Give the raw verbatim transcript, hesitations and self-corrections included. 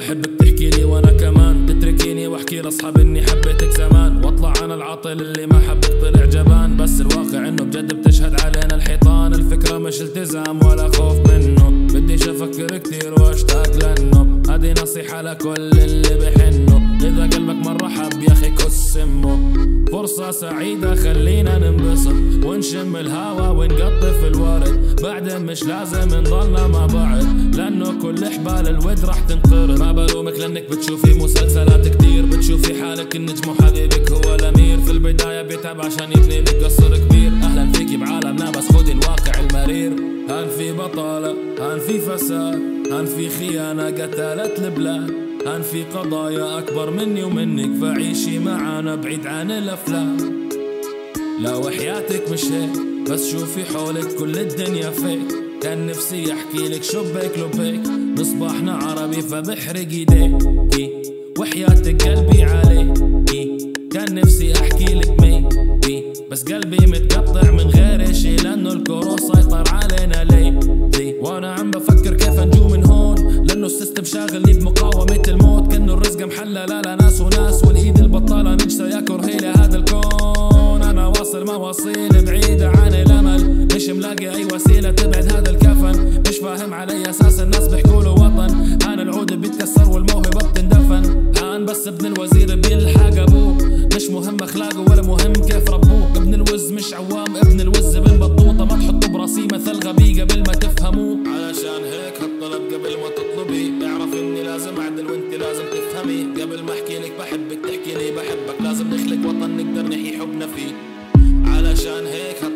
بحبك تحكي لي وانا كمان تتركيني واحكي لاصحابي اني حبيتك زمان، واطلع انا العاطل اللي ما حبك طلع جبان. بس الواقع انه بجد بتشهد علينا الحيطان. الفكرة مش التزام ولا خوف منه، بديش افكر كتير واشتاق لانه هذه نصيحة لكل اللي بحنه. اذا قلبك مرة حب يا اخي كس امه. فرصة سعيدة خلينا ننبسط ونشم الهوا ونقطف الورد، بعدين مش لازم نضلنا مع بعض لانه كل حبال الود راح تنقرض. ما بلومك لانك بتشوفي مسلسلات كتير، بتشوفي حالك النجم وحبيبك هو الامير. في البداية بيتعب عشان يبني لك قصر كبير. اهلا فيكي بعالمنا بس خدي الواقع المرير. هان في بطالة، هان في فساد، هان في خيانة قتلت البلاد، هان في قضايا أكبر مني ومنك، فعيشي معانا بعيد عن الأفلام. لا وحياتك مش هيك، بس شوفي حولك كل الدنيا فيك. كان نفسي أحكي لك شبيك لبيك، مصباحنا عربي فبحرق ايديكي وحياتك قلبي عليكي. كان نفسي أحكي لك ميبي بس قلبي متقطع من غير شي لأنه الكورو سيطر علينا ليلي. وأنا عم بفكر كيف نجو من هون لأنه السيستم شاغلني بمقاومة الموت. كأنه الرزق محلى لا لا ناس وناس، والإيد البطالة نجسة يا كرهي لهذا الكون. أنا واصل مواصيل بعيدة عن الأمل، مش ملاقي أي وسيلة تبعد هذا الكفن. مش فاهم علي أساس الناس بيحكوا له وطن، أنا العود بيتكسر والموهبة بتندفن. هان بس ابن الوزير بيلحق أبوه، مش مهم أخلاقه ولا مهم كيف ربوه. ابن الوز مش عوام، ابن الوز بن بطوطة، ما تحطوا براسي مثل غبي قبل ما تفهموه. علشان هيك هالطلب قبل ما تطلبي، اعرف اني لازم اعدل وانت لازم تفهمي. قبل ما احكي لك بحبك تحكي لي بحبك، لازم نخلق وطن نقدر نحيي حبنا فيه. علشان هيك